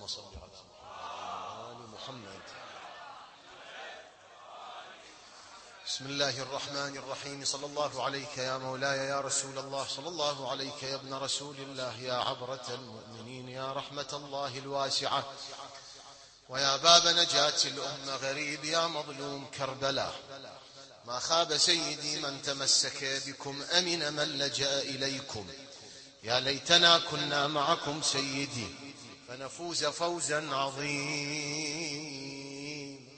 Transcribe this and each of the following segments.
صل على محمد. بسم الله الرحمن الرحيم. صلى الله عليك يا مولاي يا رسول الله، صلى الله عليك يا ابن رسول الله، يا عبرة المؤمنين، يا رحمة الله الواسعة، ويا باب نجاة الأمة، غريب يا مظلوم كربلاء. ما خاب سيدي من تمسك بكم، أمن من لجأ إليكم. يا ليتنا كنا معكم سيدي فنفوز فوزا عظيم.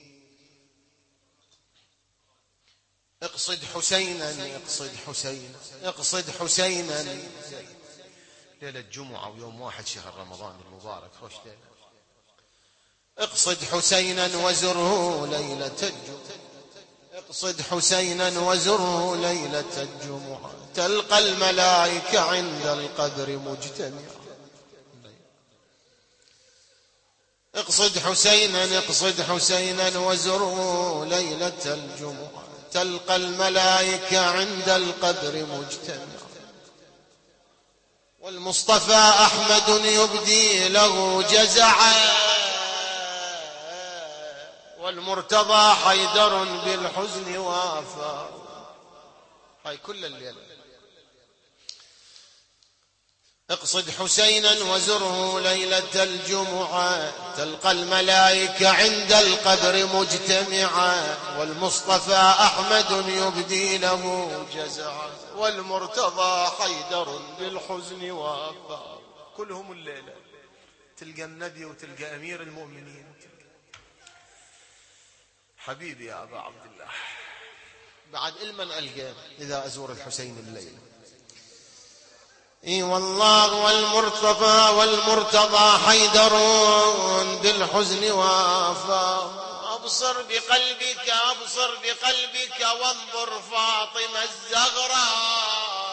اقصد حسينا، اقصد حسينا، اقصد حسينا. ليلة الجمعة ويوم 1 شهر رمضان المبارك، خوش ليلة. اقصد حسينا وزره ليلة الجمعة، اقصد حسينا وزره ليلة الجمعة، تلقى الملائكة عند القبر مجتمعة. اقصد حسينا، اقصد حسينا وزره ليلة الجمعة، تلقى الملائكة عند القبر مجتمعة. والمصطفى أحمد يبدي له جزعا، والمرتضى حيدر بالحزن وافى. هاي كل الليلة. اقصد حسينا وزره ليلة الجمعة، تلقى الملائكة عند القبر مجتمعة. والمصطفى أحمد يبدي له جزعا، والمرتضى حيدر بالحزن وافى. كلهم الليلة تلقى النبي وتلقى أمير المؤمنين. حبيبي يا أبا عبد الله، بعد المن ألقى إذا أزور الحسين الليلة. اي والله. والمرتضى حيدر بالحزن وافى. أبصر بقلبك، أبصر بقلبك وانظر فاطمة الزغراء.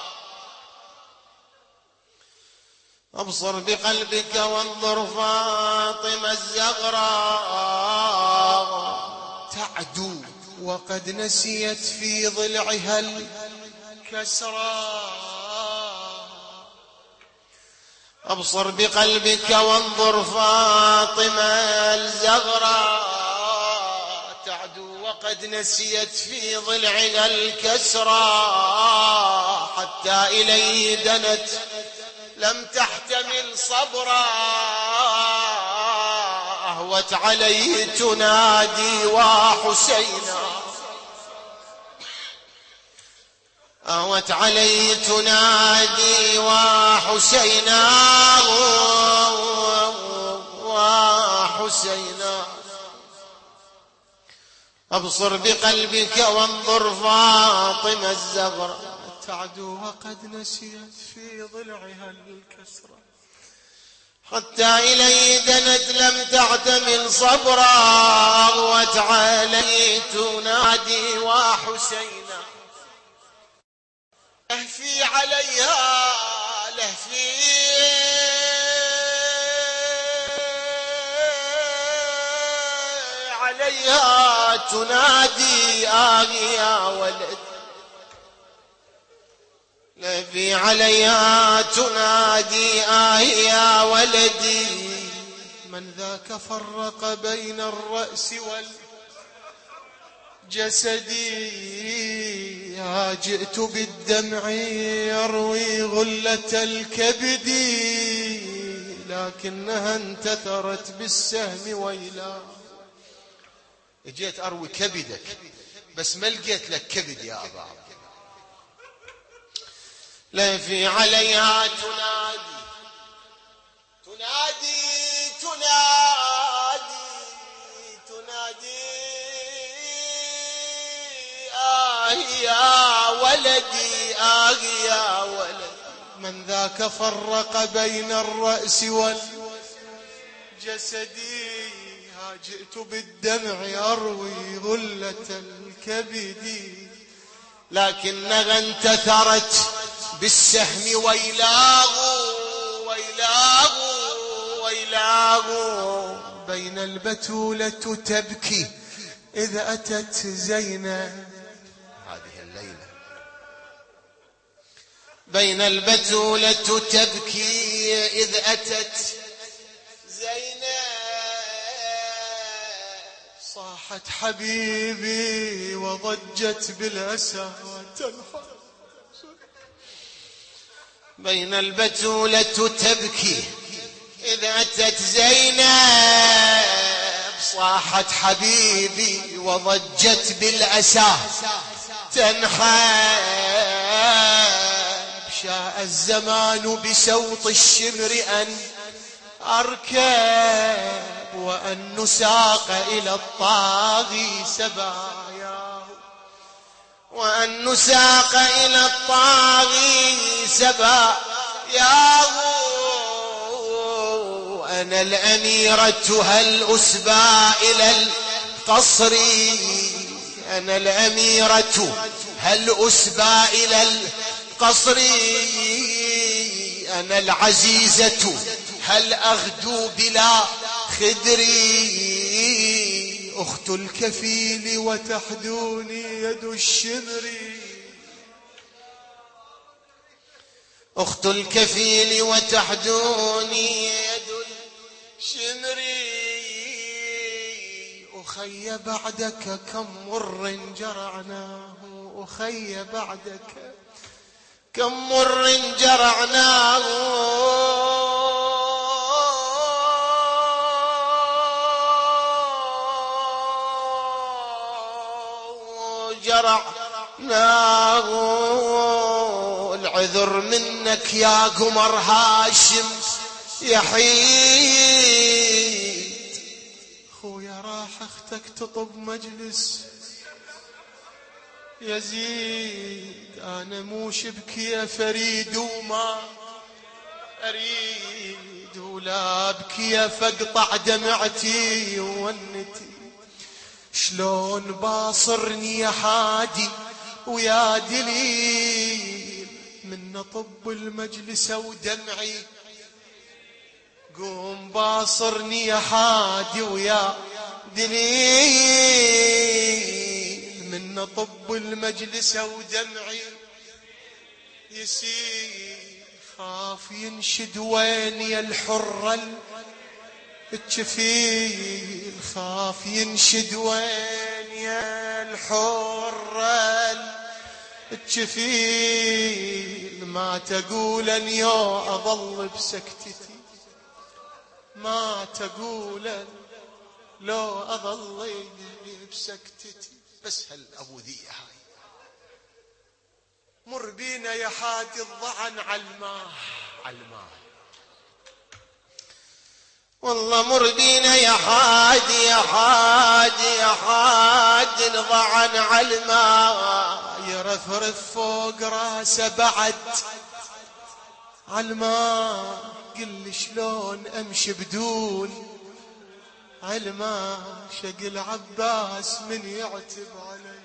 أبصر بقلبك وانظر فاطمة الزغراء، تعدو وقد نسيت في ضلعها الكسرى. أبصر بقلبك وانظر فاطمة الزغراء، تعدو وقد نسيت في ضلعها الكسرى. حتى إليه دنت لم تحتمل صبرا، أهوت عليه تنادي وحسينا، أهوت عليه تنادي وحسينا وحسينا. أبصر بقلبك وانظر فاطمة الزغراء، تعدو وقد نسيت في ضلعها الكسرى. حتى إليه دنت لم تعتمل صبرا، أغوت عليه تنادي وحسينا. لهفي عليها، لهفي عليها تنادي يا ولد. لهفي عليها تنادي يا ولدي. من ذاك فرق بين الرأس والجسد. جئت بالدمع يروي غلة الكبد، لكنها انتثرت بالسهم ويلا. جيت أروي كبدك بس ما لقيت لك كبد يا أبا عبد. لهفي عليها تنادي تنادي تنادي تنادي يا ولدي، يا ولدي. من ذاك فرق بين الرأس والجسد. جئت بالدمع أروي غلة الكبد، لكنها انتثرت بالسهم ويلاه ويلاه ويلاه. بين البتولة تبكي إذ أتت زينب هذه الليلة. بين البتولة تبكي إذ أتت زينب صاحت حبيبي وضجت بالأسى تنحى بين البتولة تبكي إذا أتت زينب. صاحت حبيبي وضجت بالأسى تنحى. شاء الزمان بسوط الشمر أن أركب وأن نساق إلى الطاغي سباياه وأن نساق إلى الطاغي سباياه. أنا الأميرة هل أسبى إلى القصر أنا الأميرة هل أسبى إلى القصر أنا العزيزة هل أغدو بلا خدري. أخت الكفيل وتحدوني يد الشمر أخت الكفيل وتحدوني يد الشمر. أخي بعدك كم مر جرعناه أخي بعدك كم مر جرعناه. العذر منك يا قمر هاشم يحيد. خويا راح اختك تطب مجلس يزيد. انا مو شبكي يا فريد وما اريد ولا ابكي يا فقطع دمعتي وونتي. شلون باصرني يا حادي ويا دليل من طب المجلس ودمعي. قوم باصرني يا حادي ويا دليل من طب المجلس ودمعي يسيل. خاف ينشد وين يا الحرة الجفيل خاف ينشد وين يا الحرة الجفيل. ما تقولن يا أظل بسكتتي ما تقولن لو أظل بسكتتي. بس هل أبو ذي هاي مر بينا يا حادي الضعن علماه والله مر بينا يا حادي يا حادي يا حادي الضعن علماه. يرفرف فوق راسه بعد علماه. قل لي شلون امشي بدون علماه. شق العباس من يعتب علي.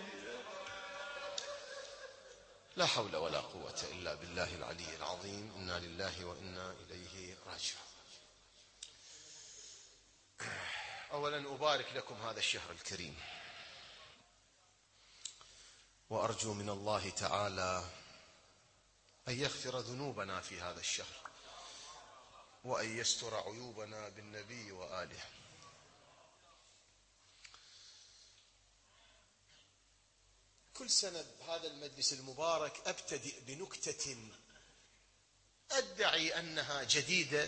لا حول ولا قوة إلا بالله العلي العظيم. إنا لله وإنا إليه راجعون. أولا أبارك لكم هذا الشهر الكريم وأرجو من الله تعالى أن يغفر ذنوبنا في هذا الشهر وأن يستر عيوبنا بالنبي وآله. كل سنة بهذا المجلس المبارك أبتدئ بنكتة أدعي أنها جديدة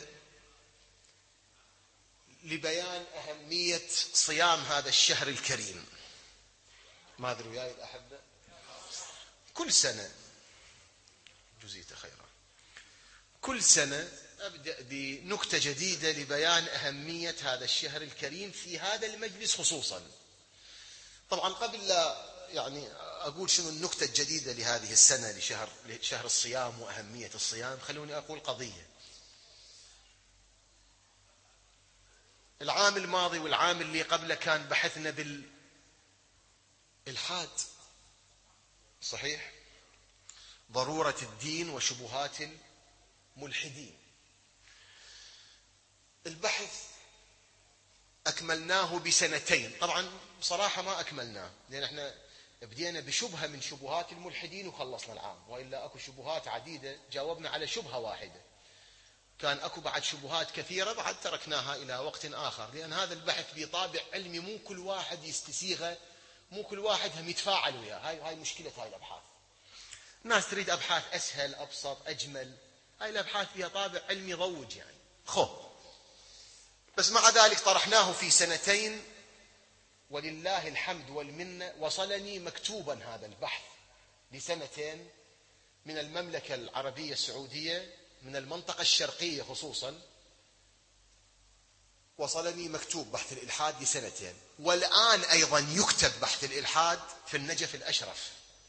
لبيان أهمية صيام هذا الشهر الكريم. ما أدري وياي الأحبة كل سنة جزيت خيرا كل سنة أبدأ بنكتة جديدة لبيان أهمية هذا الشهر الكريم في هذا المجلس خصوصا. طبعا قبل لا يعني أقول شنو النكتة الجديدة لهذه السنة لشهر الصيام وأهمية الصيام، خلوني أقول قضية. العام الماضي والعام اللي قبله كان بحثنا بالإلحاد، صحيح؟ ضرورة الدين وشبهات الملحدين. البحث أكملناه بسنتين، طبعا بصراحة ما أكملناه لأن احنا بدينا بشبهة من شبهات الملحدين وخلصنا العام، وإلا أكو شبهات عديدة جاوبنا على شبهة واحدة. كان أكو بعد شبهات كثيرة بعد تركناها إلى وقت آخر، لأن هذا البحث بطابع علمي مو كل واحد يستسيغه، مو كل واحد هم يتفاعل وياه. هاي مشكلة هاي الأبحاث. الناس تريد أبحاث أسهل أبسط أجمل، هاي الأبحاث فيها طابع علمي ضوج يعني. بس مع ذلك طرحناه في سنتين، ولله الحمد والمنة وصلني مكتوبا هذا البحث لسنتين من المملكة العربية السعودية، من المنطقة الشرقية خصوصا، وصلني مكتوب بحث الإلحاد لسنتين، والآن أيضا يكتب بحث الإلحاد في النجف الأشرف،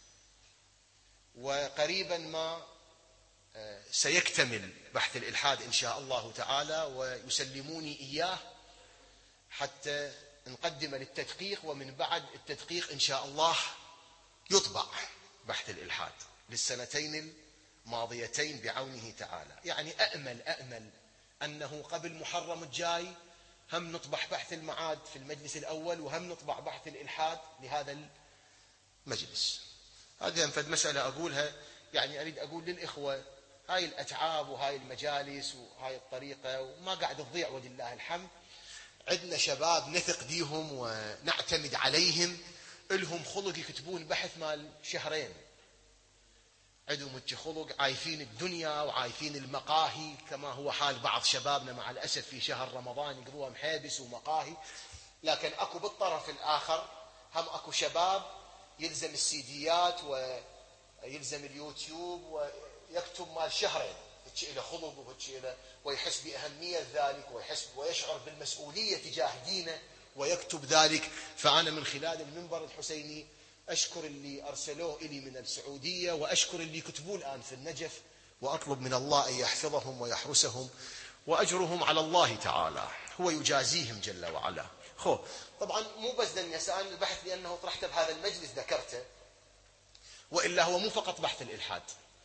وقريبا ما سيكتمل بحث الإلحاد إن شاء الله تعالى، ويسلموني إياه حتى نقدم للتدقيق، ومن بعد التدقيق إن شاء الله يطبع بحث الإلحاد للسنتين الماضيتين بعونه تعالى. يعني أأمل أنه قبل محرم الجاي هم نطبع بحث المعاد في المجلس الأول، وهم نطبع بحث الإلحاد لهذا المجلس. هذه أنفد مسألة أقولها، يعني أريد أقول للإخوة هاي الأتعاب وهاي المجالس وهاي الطريقة وما قاعد تضيع ولله الحمد. عندنا شباب نثق بيهم ونعتمد عليهم، لهم خلق يكتبون بحث مال شهرين، عندهم خلق، عايفين الدنيا وعايفين المقاهي، كما هو حال بعض شبابنا مع الأسف في شهر رمضان يقضوها محابس ومقاهي. لكن أكو بالطرف الآخر هم أكو شباب يلزم السيديات ويلزم اليوتيوب ويكتب مال شهرين، هيك له خلق وهيك له، ويحس بأهمية ذلك ويشعر بالمسؤولية تجاه دينه ويكتب ذلك. فأنا من خلال المنبر الحسيني أشكر اللي أرسلوه إلي من السعودية، وأشكر اللي كتبوه الآن في النجف، وأطلب من الله أن يحفظهم ويحرسهم، وأجرهم على الله تعالى، هو يجازيهم جل وعلا. طبعا مو بس دنيا سأل البحث لأنه طرحته بهذا المجلس ذكرته، وإلا هو مو فقط بحث الإلحاد.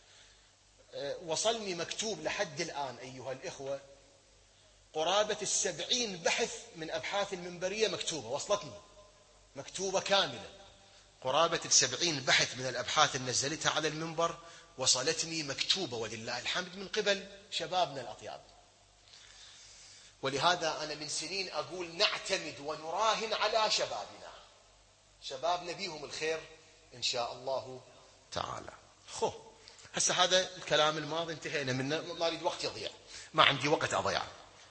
وصلني مكتوب لحد الآن أيها الإخوة قرابة 70 بحث من أبحاث المنبرية مكتوبة، وصلتني مكتوبة كاملة، قرابة 70 بحث من الأبحاث اللي نزلتها على المنبر وصلتني مكتوبة ولله الحمد من قبل شبابنا الأطياب. ولهذا أنا من سنين أقول نعتمد ونراهن على شبابنا بيهم الخير إن شاء الله تعالى. هسه هذا الكلام الماضي انتهينا منه، ما أريد وقت يضيع، ما عندي وقت أضيع.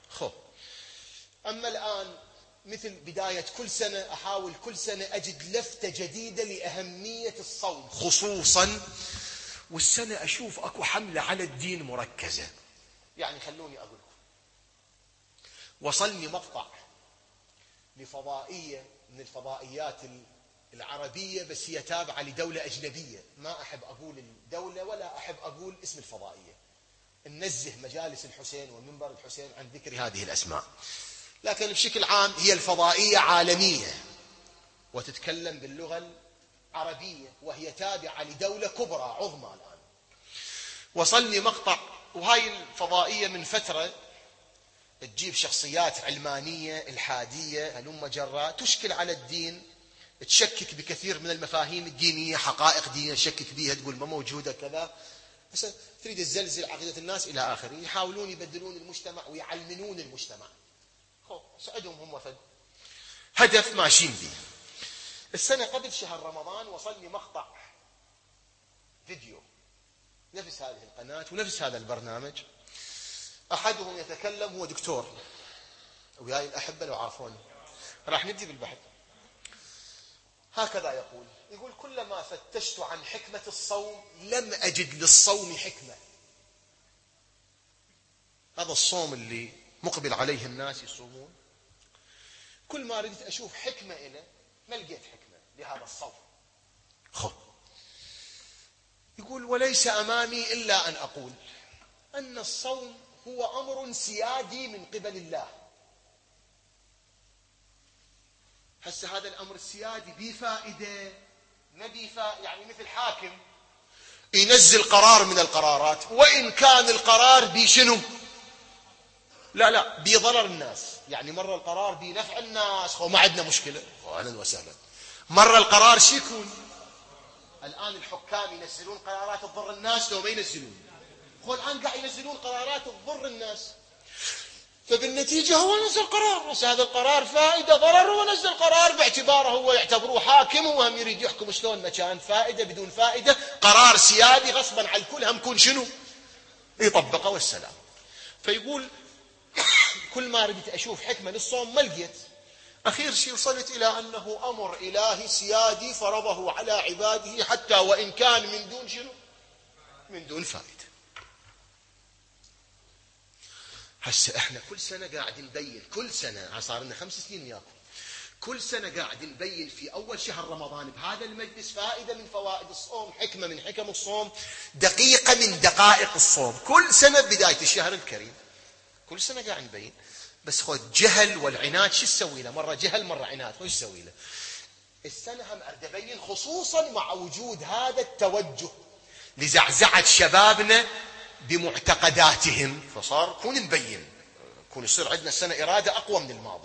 أما الآن مثل بداية كل سنة أحاول كل سنة أجد لفتة جديدة لأهمية الصوم خصوصا، والسنة أشوف أكو حملة على الدين مركزة. يعني خلوني أقول لكم، وصلني مقطع لفضائية من الفضائيات العربية، بس هي تابعة لدولة أجنبية، ما أحب أقول الدولة ولا أحب أقول اسم الفضائية، ننزه مجالس الحسين ومنبر الحسين عن ذكر هذه الأسماء، لكن بشكل عام هي الفضائية عالمية وتتكلم باللغة العربية، وهي تابعة لدولة كبرى عظمى. الآن وصلني مقطع، وهاي الفضائية من فترة تجيب شخصيات علمانية إلحادية هلم جرا تشكل على الدين، تشكك بكثير من المفاهيم الدينية، حقائق دينية تشكك بيها، تقول ما موجودة كذا، بس تريد تزلزل عقيدة الناس إلى آخره، يحاولون يبدلون المجتمع ويعلمنون المجتمع. سعدهم هم فد هدف ماشيين به. السنة قبل شهر رمضان وصلني مقطع فيديو نفس هذه القناة ونفس هذا البرنامج، أحدهم يتكلم، هو دكتور وياي الأحبة لو عارفونه، راح نبدي بالبحث. هكذا يقول كلما فتشت عن حكمة الصوم لم أجد للصوم حكمة. هذا الصوم اللي مقبل عليه الناس يصومون، كل ما ردت أشوف حكمة إله ما لقيت حكمة لهذا الصوم. يقول وليس أمامي إلا أن أقول أن الصوم هو أمر سيادي من قبل الله. هسه هذا الأمر السيادي بيه فائدة ما بيه فائدة، يعني مثل حاكم ينزل قرار من القرارات، وإن كان القرار بيه شنو؟ لا بيضرر الناس، يعني مرة القرار بنفع الناس وما عندنا مشكلة، أهلا وسهلا. مرة القرار شو يكون؟ الآن الحكام ينزلون قرارات تضر الناس لو ما ينزلون، خو الآن قاعد ينزلون قرارات تضر الناس، فبالنتيجة هو نزل قرار، بس هذا القرار فائدة ضرر، هو نزل قرار باعتباره هو يعتبروه حاكم وهم يريد يحكم شلون ما كان، فائدة بدون فائدة، قرار سيادي غصبا على الكل، هم كون شنو يطبقه والسلام. فيقول كل ما ردت أشوف حكمة للصوم ما لقيت، أخير شيء وصلت إلى أنه أمر إلهي سيادي فرضه على عباده حتى وإن كان من دون شنو، من دون فائدة. هسه احنا كل سنة قاعد نبين، كل سنة صار لنا 5 سنين وياكم، كل سنة قاعد نبين في أول شهر رمضان بهذا المجلس فائدة من فوائد الصوم، حكمة من حكم الصوم، دقيقة من دقائق الصوم، كل سنة بداية الشهر الكريم كل سنة قاعد نبين. بس خذ جهل والعناد شو تسوي له، مرة جهل مرة عناد، خذ تسوي له. السنة هم أريد أبين خصوصا مع وجود هذا التوجه لزعزعة شبابنا بمعتقداتهم، فصار كون نبين، كون يصير عندنا السنة إرادة أقوى من الماضي.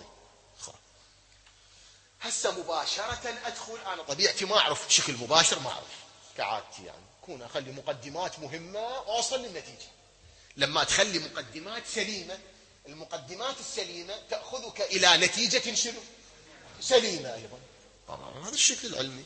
هسه مباشرة أدخل، أنا طبيعتي ما أعرف بشكل مباشر، ما أعرف كعادتي يعني، كون أخلي مقدمات مهمة وأوصل للنتيجة. لما تخلي مقدمات سليمة، المقدمات السليمة تأخذك إلى نتيجة شنو؟ سليمة أيضا. طبعا هذا الشكل العلمي،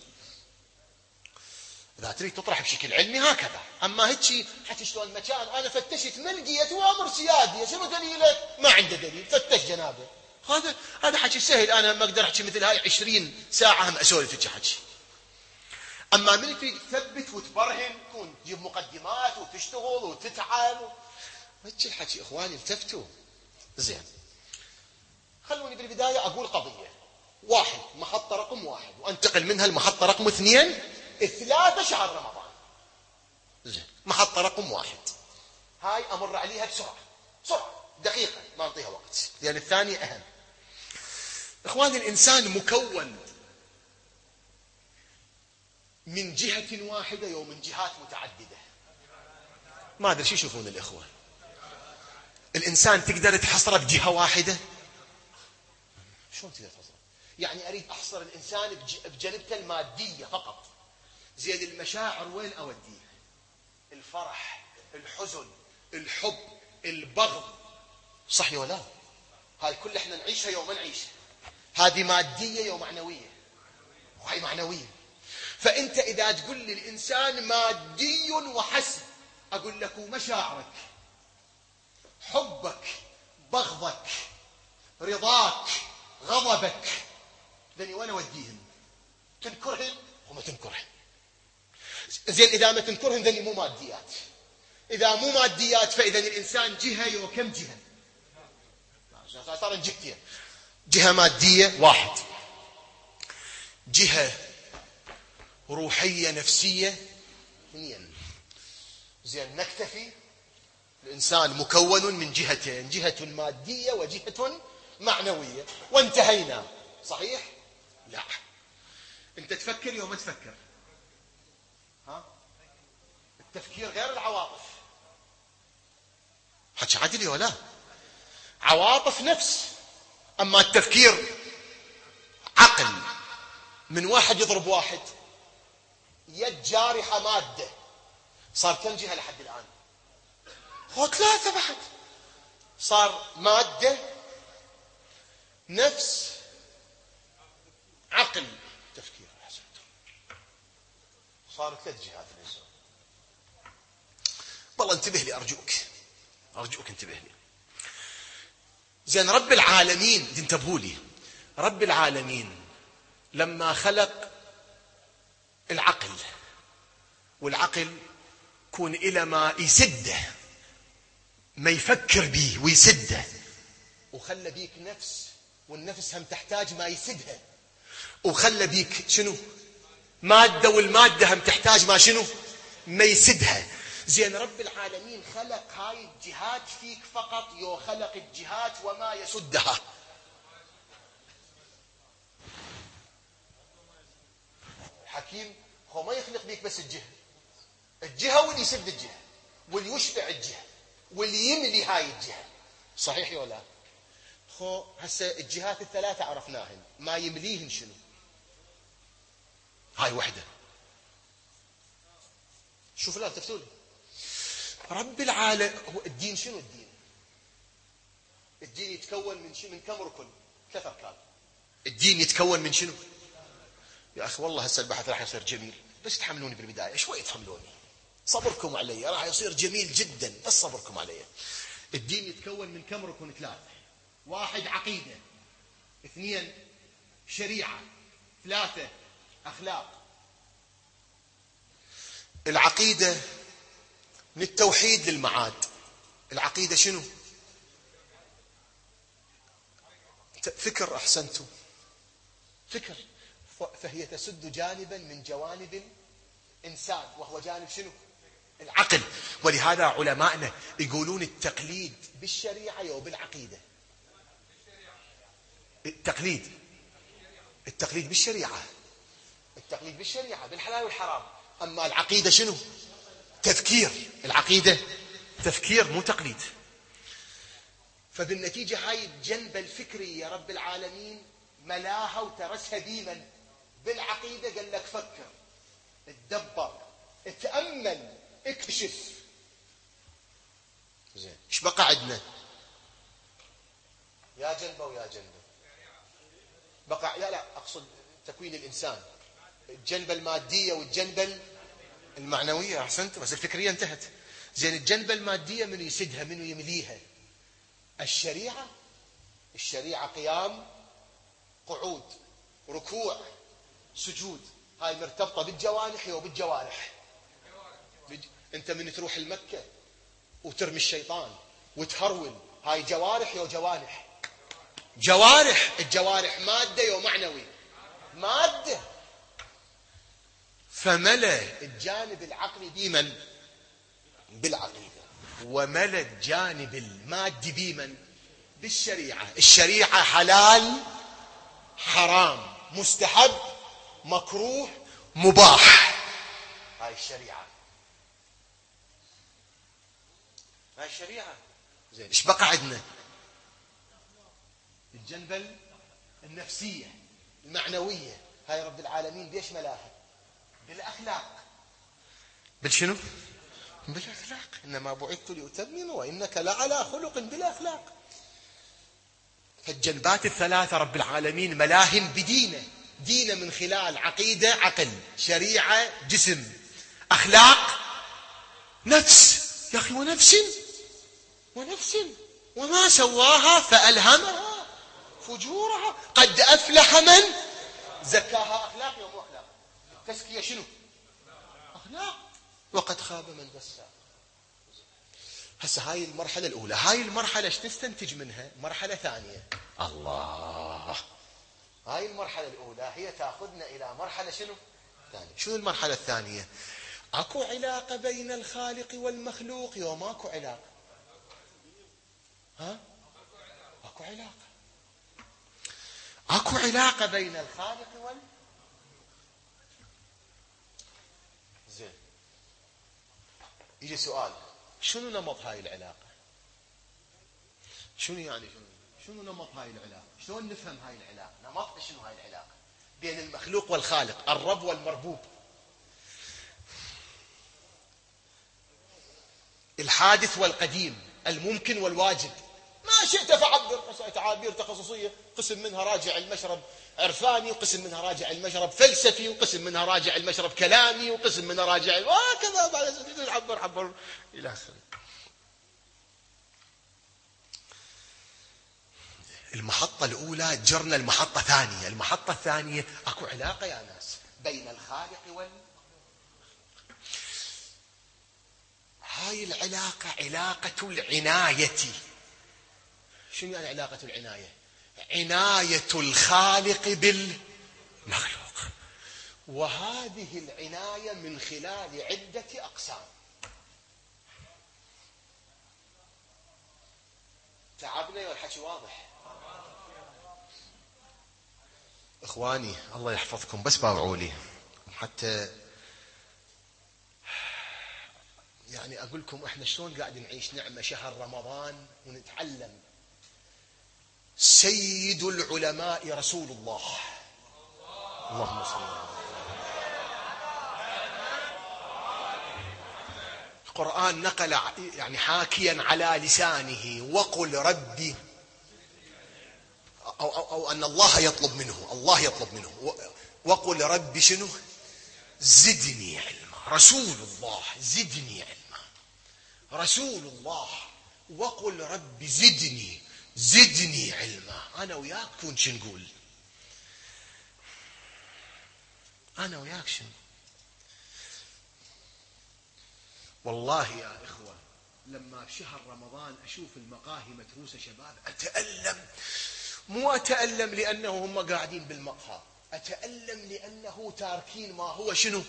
إذا تريد تطرح بشكل علمي هكذا. أما هيك حتى شلون مكان أنا فتشت ما لقيت وأمر سيادي، شنو دليلك؟ ما عنده دليل، فتش جنابه. هذا حكي سهل، أنا ما أقدر أحكي مثل هاي 20 ساعة هم أسولف حكي. أما من تريد تثبت وتبرهن، تكون تجيب مقدمات وتشتغل وتتعب هيك الحكي. إخواني التفتوا زين. خلوني بالبداية أقول قضية واحد، محطة رقم 1، وأنتقل منها المحطة رقم 2 3 شهر رمضان. زين، محطة رقم 1 هاي أمر عليها بسرعة دقيقة، ما نعطيها وقت لأن الثانية أهم. إخواني الإنسان مكون من جهة واحدة ومن جهات متعددة. ما أدري شو يشوفون الإخوة، الإنسان تقدر تحصره بجهة واحدة؟ شلون تقدر تحصره؟ يعني أريد أحصر الإنسان بجانبته المادية فقط. زين المشاعر وين أوديها؟ الفرح، الحزن، الحب، البغض، صح ولا لا؟ هاي كل احنا نعيشها يوم نعيشها، هذه مادية ومعنوية، وهي معنوية. فأنت إذا تقول لي الإنسان مادي وحسب، أقول لك مشاعرك، حبك، بغضك، رضاك، غضبك، ذني وين أوديهم؟ تنكرهن وما تنكرهن. زين إذا ما تنكرهن ذني مو ماديات. إذا مو ماديات فإذا الإنسان جهة وكم جهة؟ صار جهتين، جهة مادية 1، جهة روحية نفسية 2. زين نكتفي. الإنسان مكون من جهتين، جهة مادية وجهة معنوية، وانتهينا. صحيح؟ لا، أنت تفكر يوم تفكر، التفكير غير العواطف. حكي عدل ولا لا؟ عواطف نفس، أما التفكير عقل. من واحد يضرب واحد، يد جارحة مادة، صار كم جهة لحد الآن؟ هو 3 بعد. صار مادة، نفس، عقل، تفكير. صار 3 جهات الإنسان. والله انتبه لي أرجوك انتبه لي. زين رب العالمين، انتبهوا لي، رب العالمين لما خلق العقل، والعقل كون إلى ما يسده، ما يفكر به ويسده، وخلى بيك نفس، والنفس هم تحتاج ما يسدها، وخلى بيك شنو؟ مادة، والمادة هم تحتاج ما شنو؟ ما يسدها. زين رب العالمين خلق هاي الجهات فيك فقط، خلق الجهات وما يسدها. حكيم هو ما يخلق بيك بس الجهة واللي يسد الجهة، واللي يشبع الجهة، واللي يملي هاي الجهة. صحيح ولا لا؟ هسه الجهات ال3 عرفناهن، ما يمليهن شنو؟ هاي وحدة. شوف لا تفتولي، رب العالمين. هو الدين شنو الدين؟ الدين يتكون من شنو؟ من كم ركن؟ 3 أركان. الدين يتكون من شنو؟ يا أخي والله هسه البحث راح يصير جميل، بس تحملوني بالبداية شوي، تحملوني، صبركم علي، راح يصير جميل جدا، بس صبركم علي. الدين يتكون من كم ركن؟ 3. 1 عقيدة، 2 شريعة، 3 أخلاق. العقيدة من التوحيد للمعاد. العقيدة شنو؟ فكر، أحسنتم، فكر. فهي تسد جانبا من جوانب الإنسان، وهو جانب شنو؟ العقل. ولهذا علماءنا يقولون التقليد بالشريعة وبالعقيدة. التقليد بالشريعة، التقليد بالشريعة بالحلال والحرام. أما العقيدة شنو؟ تفكير. العقيدة تفكير مو تقليد. فبالنتيجة هاي الجنبة الفكرية رب العالمين ملاها وترسها ديما بالعقيدة. قال لك فكر، اتدبر، اتأمل، اكتشف. زين، ايش بقى عندنا؟ يا جنبة ويا جنبة بقى. لا أقصد تكوين الإنسان، الجنبة المادية والجنبة المعنوية. أحسنت، بس الفكرية انتهت. زين، الجنبة المادية منو يسدها؟ منو يمليها؟ الشريعة قيام، قعود، ركوع، سجود. هاي مرتبطة بالجوانح وبالجوارح. انت من تروح المكة وترمي الشيطان وتهرول، هاي جوارح وجوانح. جوارح، الجوارح مادة ومعنوي. مادة. فملأ الجانب العقلي بمن؟ بالعقيدة. وملأ الجانب المادي بمن؟ بالشريعة. الشريعة حلال، حرام، مستحب، مكروه، مباح. هاي الشريعة. زين، ايش بقى عندنا؟ الجنبة النفسية المعنوية. هاي رب العالمين بيش ملاها؟ بالأخلاق. بالشنو؟ بالأخلاق. إنما بعثت لأتمم وإنك لعلى خلق بالأخلاق. فالجنبات ال3 رب العالمين ملاهم بدينه. دينه من خلال عقيدة عقل، شريعة جسم، أخلاق نفس. يا أخي ونفس وما سواها فألهمها فجورها قد أفلح من زكاها. أخلاق ومو أخلاق؟ التزكية شنو؟ أخلاق. وقد خاب من دساها. هسه هاي المرحلة الأولى. هاي المرحلة ايش تستنتج منها؟ مرحلة ثانية. الله، هاي المرحلة الأولى هي تأخذنا إلى مرحلة شنو؟ ثانية. شنو المرحلة الثانية؟ أكو علاقة بين الخالق والمخلوق وماكو علاقة؟ ها؟ أكو علاقة بين الخالق زين، يجي سؤال، شنو نمط هاي العلاقة؟ شنو يعني شنو نمط هاي العلاقة؟ شلون نفهم هاي العلاقة؟ نمط شنو هاي العلاقة بين المخلوق والخالق، الرب والمربوب، الحادث والقديم، الممكن والواجب. ما شئت فعبر. تعابير تخصصية، قسم منها راجع المشرب عرفاني، وقسم منها راجع المشرب فلسفي، وقسم منها راجع المشرب كلامي، وقسم منها راجع وهكذا. بعد عبر إلى آخره. المحطة الأولى جرنا المحطة ثانية. المحطة الثانية أكو علاقة يا ناس بين الخالق هاي العلاقة علاقة العناية. شنو يعني علاقة العناية؟ عناية الخالق بالمخلوق. وهذه العناية من خلال عدة أقسام. تعبنا والحكي واضح؟ إخواني الله يحفظكم، بس باوعوا لي حتى يعني أقول لكم إحنا شلون قاعد نعيش نعمة شهر رمضان ونتعلم. سيد العلماء رسول الله. اللهم صل على القرآن نقل يعني حاكيا على لسانه وقل ربي، أو أن الله يطلب منه وقل ربي شنو؟ زدني علما. رسول الله زدني علما، رسول الله وقل ربي زدني علما. أنا وياك كون شو نقول؟ أنا وياك شنو؟ والله يا إخوة لما بشهر رمضان أشوف المقاهي متروسة شباب أتألم. مو أتألم لأنه هم قاعدين بالمقهى، أتألم لأنه تاركين ما هو شنو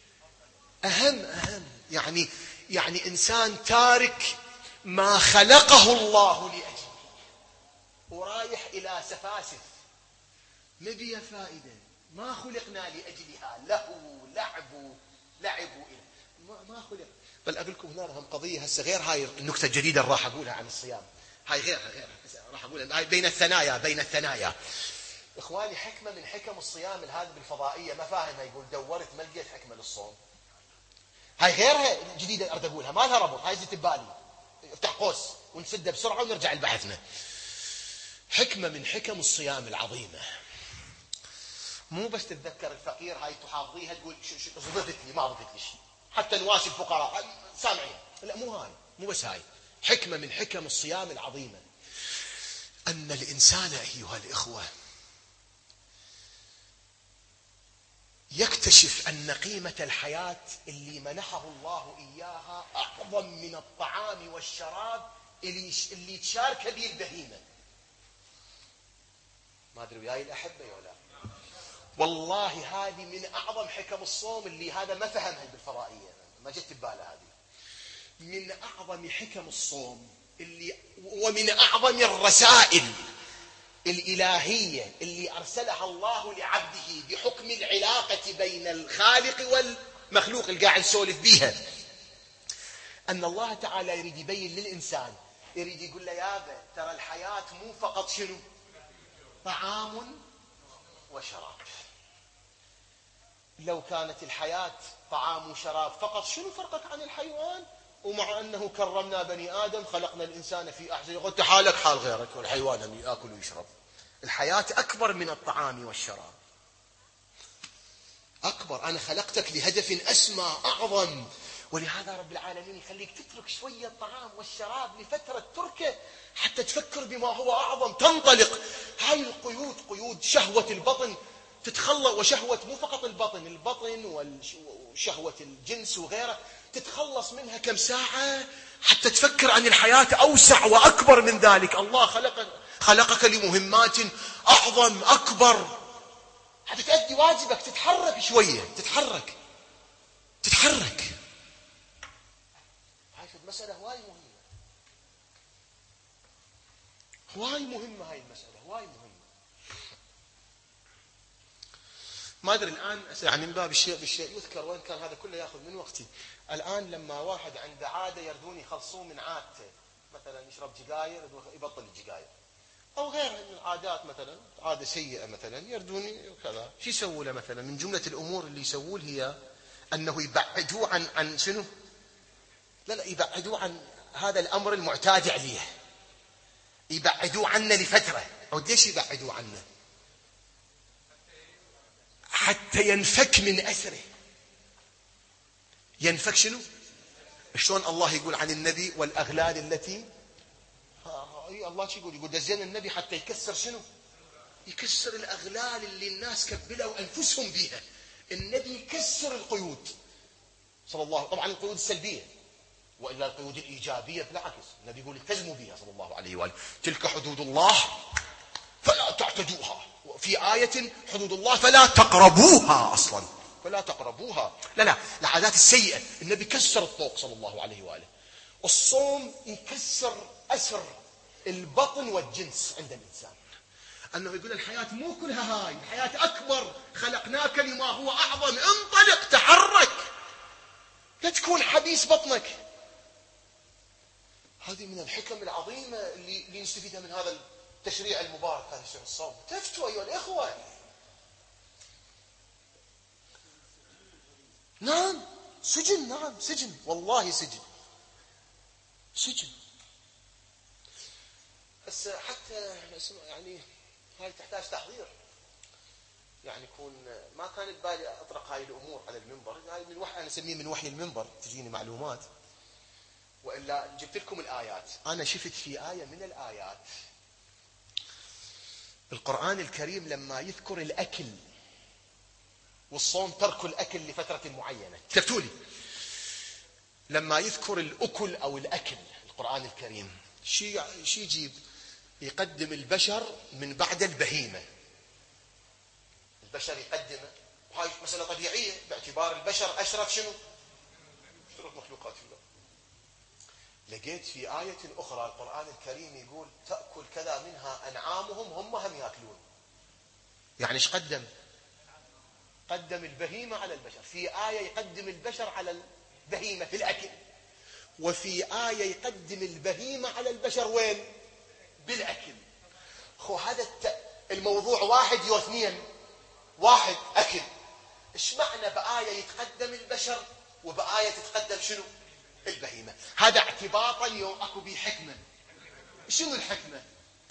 أهم. يعني إنسان تارك ما خلقه الله لأجله ورايح إلى سفاسف ما بيها فائدة. ما خلقنا لأجلها، لعبوا ما خلق. بل أقول لكم هنا هم قضية هسه غير هاي النكتة الجديدة اللي راح أقولها عن الصيام، هاي غير راح أقولها بين الثنايا. إخواني حكمة من حكم الصيام الهادي بالفضائية مفاهمها، يقول دورت ما لقيت حكمة للصوم. هاي غيرها جديدة أريد أقولها ما لها ربط، هاي زيت ببالي افتح قوس ونسدها بسرعة ونرجع لبحثنا. حكمة من حكم الصيام العظيمة، مو بس تتذكر الفقير هاي تحافظيها تقول ضفتني ما ضفت لي شيء، حتى نواسي الفقراء سامعين. لا مو بس هاي. حكمة من حكم الصيام العظيمة أن الإنسان أيها الإخوة يكتشف أن قيمة الحياة اللي منحه الله إياها أعظم من الطعام والشراب اللي تشارك به البهيمة. ما أدري وياي الأحبة ولا. والله هذه من أعظم حكم الصوم اللي هذا ما فهمها بالفضائية، ما جت بباله هذه. من أعظم حكم الصوم ومن أعظم الرسائل الإلهية اللي أرسلها الله لعبده بحكم العلاقة بين الخالق والمخلوق اللي قاعد نسولف بيها، أن الله تعالى يريد يبين للإنسان، يريد يقول له يابا ترى الحياة مو فقط شنو طعام وشراب. لو كانت الحياة طعام وشراب فقط شنو فرقك عن الحيوان؟ ومع أنه كرمنا بني آدم خلقنا الإنسان في أحسن، يقول حالك حال غيرك والحيوان يأكل ويشرب. الحياة أكبر من الطعام والشراب، أكبر. أنا خلقتك لهدف أسمى أعظم، ولهذا رب العالمين يخليك تترك شوية الطعام والشراب لفترة تركه حتى تفكر بما هو أعظم، تنطلق. هاي القيود قيود شهوة البطن تتخلص، وشهوة مو فقط البطن وشهوة الجنس وغيره تتخلص منها كم ساعة حتى تفكر عن الحياة أوسع وأكبر من ذلك. الله خلقك لمهمات أعظم أكبر حتى تؤدي واجبك، تتحرك شوية، تتحرك. هاي المسألة هواي مهمة هاي المسألة هواي مهمة. ما أدري الآن يعني من باب الشيء بالشيء يذكر، وإن كان هذا كله يأخذ من وقتي. الآن لما واحد عنده عادة يردون يخلصون من عادته، مثلا يشرب سجاير يبطل السجاير، أو غير من العادات، مثلا عادة سيئة مثلا يردون كذا، شو يسووا له؟ مثلا من جملة الأمور اللي يسوون هي أنه يبعدوه عن شنو؟ لا يبعدوه عن هذا الأمر المعتاد عليه، يبعدوه عنه لفترة. أو ليش يبعدوه عنه؟ حتى ينفك من أثره. ينفك شنو؟ شلون الله يقول عن النبي والأغلال التي الله شو يقول دزين النبي حتى يكسر شنو؟ يكسر الأغلال اللي الناس كبلوا أنفسهم بها. النبي يكسر القيود صلى الله، طبعا القيود السلبية، وإلا القيود الإيجابية بالعكس النبي يقول التزموا بها صلى الله عليه وآله. تلك حدود الله فلا تعتدوها، وفي آية حدود الله فلا تقربوها، أصلا فلا تقربوها. لا العادات السيئة النبي كسر الطوق صلى الله عليه وآله. الصوم يكسر أسر البطن والجنس عند الإنسان، أنه يقول الحياة مو كلها هاي، الحياة أكبر، خلقناك لما هو أعظم، انطلق تحرك، لا تكون حبيس بطنك. هذه من الحكم العظيمة اللي نستفيدها من هذا التشريع المبارك، هذا شهر الصوم. تفتوا أيها الإخوة. نعم سجن، نعم سجن، والله سجن، سجن. بس حتى يعني هاي تحتاج تحضير، يعني يكون ما كان ببالي اطرق هاي الامور على المنبر، هاي من وحي، انا اسميه من وحي المنبر، تجيني معلومات. والا جبت لكم الايات. انا شفت في ايه من الايات القرآن الكريم لما يذكر الاكل والصوم، ترك الاكل لفترة معينة، كتبتوا لي، لما يذكر الاكل او الاكل القرآن الكريم شي يجيب، يقدم البشر من بعد البهيمة. البشر يقدمه، وهاي مسألة طبيعية باعتبار البشر أشرف شنو؟ أشرف مخلوقات الله. لقيت في آية أخرى القرآن الكريم يقول تأكل كذا منها أنعامهم، هم يأكلون. يعني ايش قدم؟ قدم البهيمة على البشر. في آية يقدم البشر على البهيمة في الأكل، وفي آية يقدم البهيمة على البشر وين؟ بالأكل. هذا الموضوع واحد يو اثنين، واحد أكل. إيش معنى بآية يتقدم البشر وبآية تتقدم شنو؟ البهيمة. هذا اعتباطا يوم أكو بيه حكمة. شنو الحكمة؟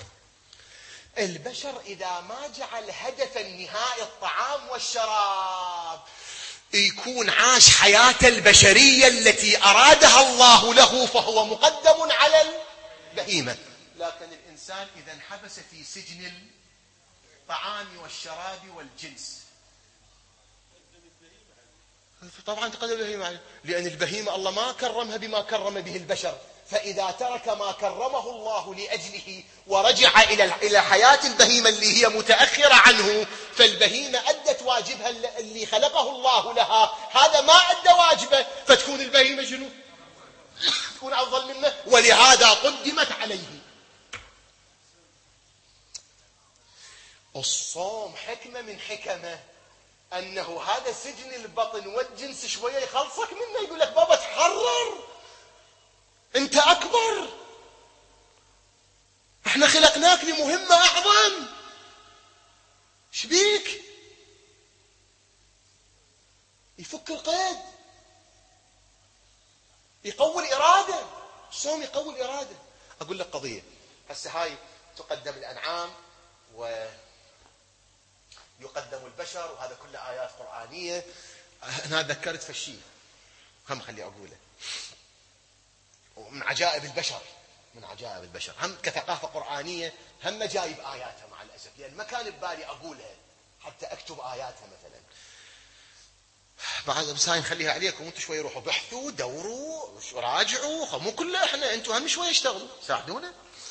البشر إذا ما جعل هدفا نهائي الطعام والشراب، يكون عاش حياة البشرية التي أرادها الله له، فهو مقدم على البهيمة. لكن الإنسان إذا انحبس في سجن الطعام والشراب والجنس، طبعا تقدم البهيمة، لأن البهيمة الله ما كرمها بما كرم به البشر. فإذا ترك ما كرمه الله لأجله ورجع إلى حياة البهيمة اللي هي متأخرة عنه، فالبهيمة أدت واجبها اللي خلقه الله لها، هذا ما أدى واجبه، فتكون البهيمة شنو؟ تكون أفضل منه، ولهذا قدمت عليه. الصوم حكمة من حكمه أنه هذا سجن البطن والجنس شوية يخلصك منه، يقول لك بابا تحرر، أنت أكبر، احنا خلقناك لمهمة أعظم، شبيك؟ يفك القيد، يقوي الإرادة. الصوم يقوي الإرادة. أقول لك قضية، هسه هاي تقدم الأنعام ويقدم البشر، وهذا كله آيات قرآنية. أنا ذكرت في الشيء هم خلي أقوله، ومن عجائب البشر، من عجائب البشر هم كثقافة قرآنية، هم جايب آياتها مع الأسف، لأن ما كان ببالي أقولها حتى أكتب آياتها مثلا. بعد بس هاي نخليها عليكم، وانتم شوي روحوا بحثوا دوروا راجعوا، مو كله احنا، انتم هم شوي اشتغلوا ساعدونا.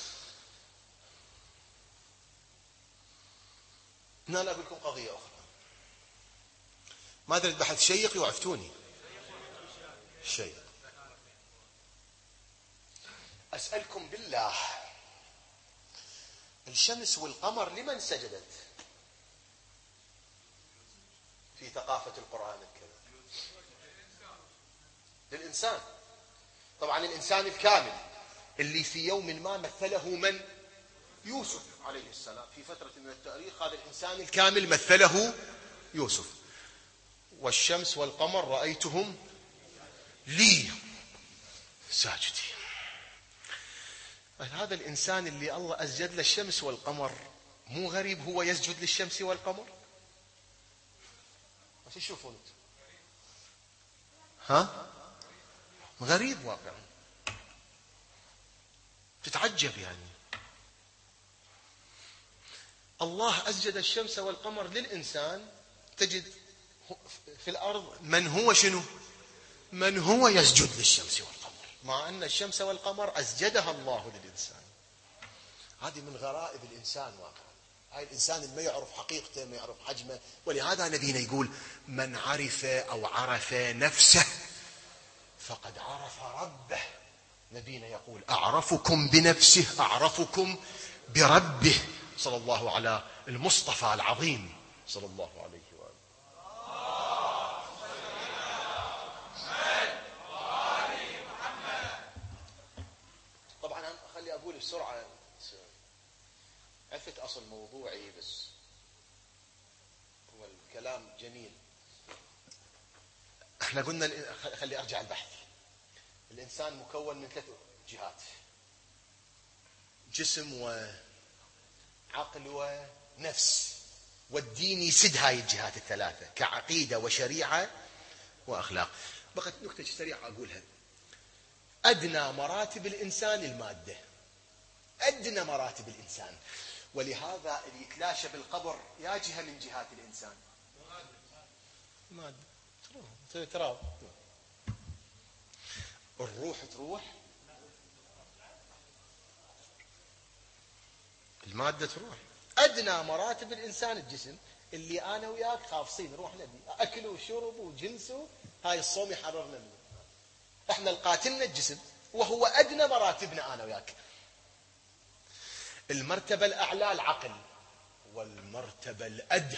هنا لا أقول لكم قضية أخرى، ما أدري البحث شيق يوعفتوني شيء. أسألكم بالله، الشمس والقمر لمن سجدت في ثقافة القرآن الكريم؟ للإنسان. طبعا الإنسان الكامل اللي في يوم ما مثله من؟ يوسف عليه السلام. في فترة من التاريخ هذا الإنسان الكامل مثله يوسف. والشمس والقمر رأيتهم لي ساجدين. هذا الإنسان اللي الله أسجد له الشمس والقمر، مو غريب هو يسجد للشمس والقمر؟ ما تشوفون انتم؟ ها؟ غريب واقعا، تتعجب يعني. الله أسجد الشمس والقمر للإنسان، تجد في الأرض من هو شنو؟ من هو يسجد للشمس والقمر، مع أن الشمس والقمر أسجدها الله للإنسان. هذه من غرائب الإنسان واقعا. هاي الإنسان اللي ما يعرف حقيقته، ما يعرف حجمه. ولهذا نبينا يقول من عرف أو عرف نفسه فقد عرف ربه. نبينا يقول أعرفكم بنفسه أعرفكم بربه، صلى الله على المصطفى العظيم صلى الله عليه وآله. طبعا أنا خلي أقول بسرعة، عرفت أصل موضوعي، بس هو الكلام جميل. احنا قلنا خلي ارجع البحث. الانسان مكون من 3 جهات: جسم وعقل ونفس. والدين يسد هاي الجهات ال3 كعقيدة وشريعة واخلاق. بقت نكتة سريعة اقولها: ادنى مراتب الانسان المادة، ادنى مراتب الانسان. ولهذا اللي يتلاشى بالقبر يا جهة من جهات الانسان مادة، تراب. الروح تروح، المادة تروح. أدنى مراتب الإنسان الجسم، اللي أنا وياك خافصين روحنا دي، أكل وشرب وجنس، هاي الصوم يحررنا منه. إحنا القاتلنا الجسم، وهو أدنى مراتبنا أنا وياك. المرتبة الأعلى العقل، والمرتبة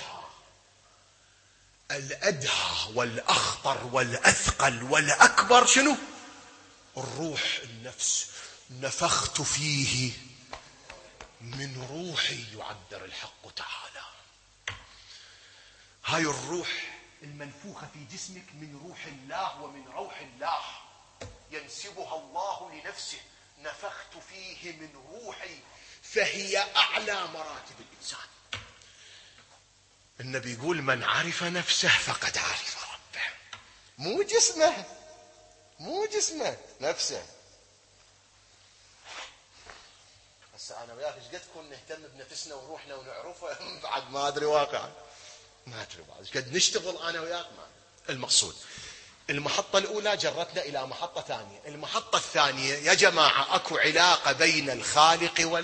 الأدهى والأخطر والأثقل والأكبر شنو؟ الروح، النفس. نفخت فيه من روحي يعبر الحق تعالى. هاي الروح المنفوخة في جسمك من روح الله ومن روح الله، ينسبها الله لنفسه. نفخت فيه من روحي، فهي أعلى مراتب الإنسان. النبي يقول: من عرف نفسه فقد عرف ربه. مو جسمه، نفسه. هسه انا وياك ايش قد كنا نهتم بنفسنا وروحنا ونعرفها بعد ما ادري واقعا، ما ادري بعد ايش قد نشتغل انا وياك. ما المقصود المحطة الأولى جرتنا إلى محطة ثانية. المحطة الثانية يا جماعة أكو علاقة بين الخالق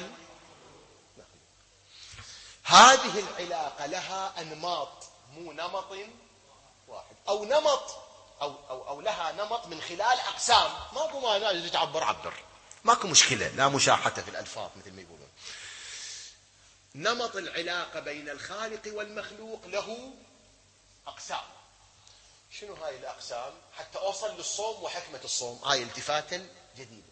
هذه العلاقة لها أنماط، مو نمط واحد، أو نمط أو لها نمط من خلال أقسام. ماكو ما تعبر، ماكو مشكلة، لا مشاحة في الألفاظ مثل ما يقولون. نمط العلاقة بين الخالق والمخلوق له أقسام. شنو هاي الأقسام؟ حتى أوصل للصوم وحكمة الصوم، هاي التفاتا جديدة.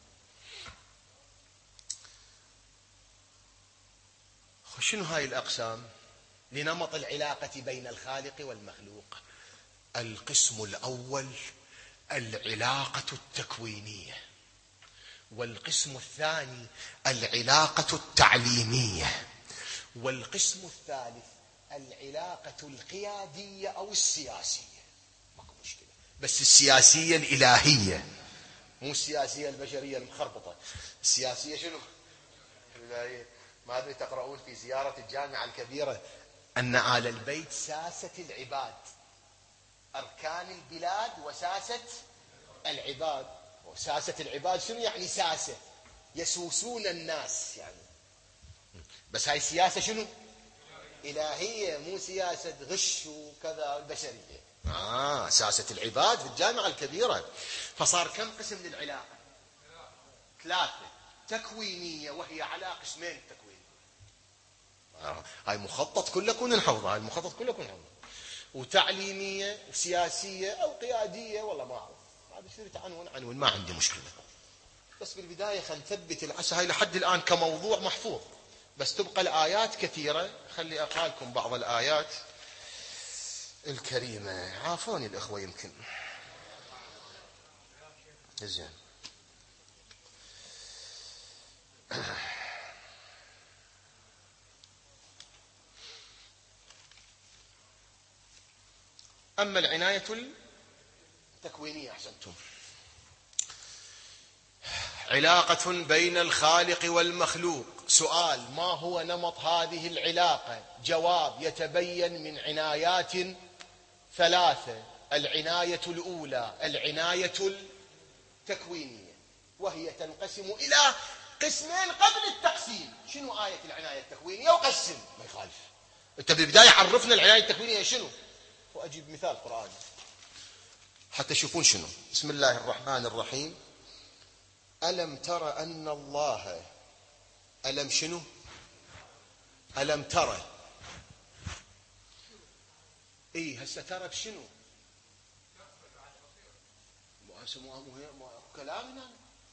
شنو هاي الأقسام لنمط العلاقة بين الخالق والمخلوق؟ القسم الأول العلاقة التكوينية، والقسم الثاني العلاقة التعليمية، والقسم الثالث العلاقة القيادية أو السياسية. ماكو مشكلة، بس السياسية الإلهية، مو السياسية البشرية المخربطة. السياسية شنو؟ الإلهية. ما أدري تقرؤون في زيارة الجامعة الكبيرة أن آل البيت ساسة العباد، أركان البلاد وساسة العباد. وساسة العباد شنو يعني ساسة؟ يسوسون الناس يعني. بس هاي سياسة شنو؟ إلهية، مو سياسة غش وكذا بشرية. ساسة العباد في الجامعة الكبيرة. فصار كم قسم للعلاقة؟ 3. تكوينية، وهي على قسمين التكوين. هاي مخطط كله كون نحفظه، هاي المخطط كله كون نحفظه. وتعليمية وسياسية أو قيادية، والله ما أعرف، هذا يصير عنون ما عندي مشكلة. بس بالبداية خلينا نثبت العسى. هاي لحد الآن كموضوع محفوظ، بس تبقى الآيات كثيرة. خلي أقرأ لكم بعض الآيات الكريمة. عافوني الأخوة يمكن. زين. أما العناية التكوينية، أحسنتم، علاقة بين الخالق والمخلوق. سؤال: ما هو نمط هذه العلاقة؟ جواب: يتبين من عنايات 3. العناية الأولى العناية التكوينية، وهي تنقسم إلى قسمين قبل التقسيم. شنو آية العناية التكوينية؟ وقسم، ما يخالف. أنت بالبداية عرفنا العناية التكوينية شنو، وأجيب مثال قرآني حتى تشوفون شنو. بسم الله الرحمن الرحيم. ألم تر أن الله، ألم شنو؟ ألم ترى. هسه ترى بشنو؟ كلامنا.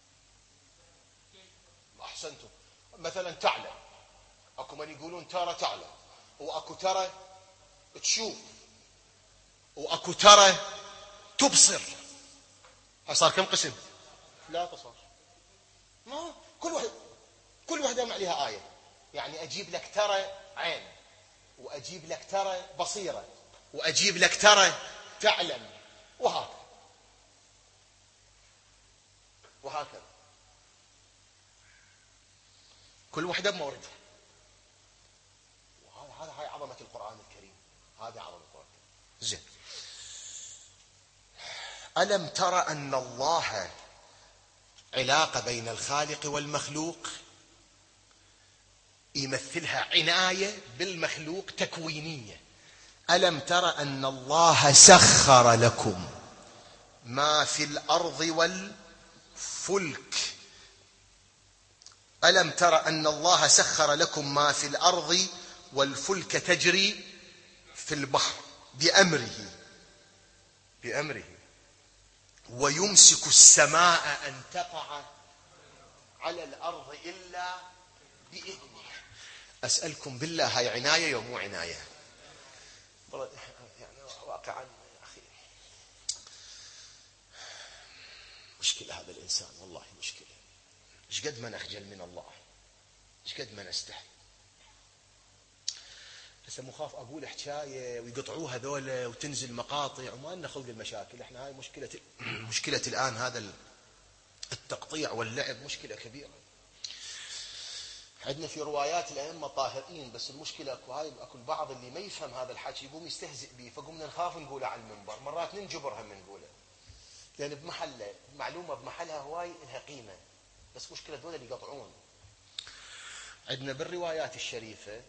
أحسنتم. مثلا تعلم، أكو من يقولون ترى تعلم، وأكو ترى تشوف، وأكو ترى تبصر. صار كم قسم؟ لا تصار. ما كل واحدة ما عليها آية. يعني أجيب لك ترى عين، وأجيب لك ترى بصيرة، وأجيب لك ترى تعلم، وهكذا كل واحدة بموردها. هاي عظمة القرآن الكريم. هذا عظمة القرآن الكريم. زين. ألم ترى أن الله علاقة بين الخالق والمخلوق يمثلها عناية بالمخلوق تكوينية. ألم ترى أن الله سخر لكم ما في الأرض والفلك. ألم ترى أن الله سخر لكم ما في الأرض والفلك تجري في البحر بأمره ويمسك السماء أن تقع على الأرض إلا بإذنه. أسألكم بالله، هاي عناية يوم مو عناية؟ يعني واقعا يا أخي مشكلة هذا الإنسان، والله مشكلة. إيش قد ما نخجل من الله، إيش قد ما نستحي. هسه مخاف أقول حكاية ويقطعوها ذولا وتنزل مقاطع وما لنا خلق المشاكل. احنا هاي مشكلة الآن، هذا التقطيع واللعب مشكلة كبيرة. عندنا في روايات الأئمة طاهرين، بس المشكلة أكو البعض اللي ما يفهم هذا الحكي يقوم يستهزئ به، فقمنا نخاف نقوله على المنبر. مرات ننجبرها من نقوله لأن بمحله، معلومة بمحلها هواي لها قيمة، بس مشكلة دول اللي يقطعون. عندنا بالروايات الشريفة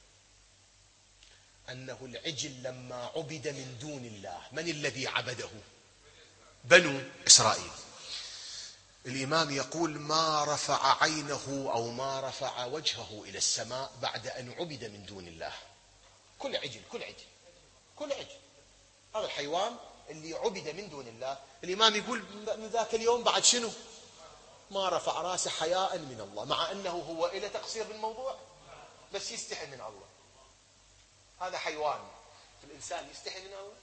أنه العجل لما عبد من دون الله، من الذي عبده؟ بنو إسرائيل. الإمام يقول ما رفع عينه أو ما رفع وجهه إلى السماء بعد أن عبد من دون الله. كل عجل هذا الحيوان اللي عبد من دون الله، الإمام يقول من ذاك اليوم بعد شنو؟ ما رفع راسه حياء من الله، مع أنه هو إلى تقصير بالموضوع بس يستحي من الله. هذا حيوان. الإنسان يستحي من الله؟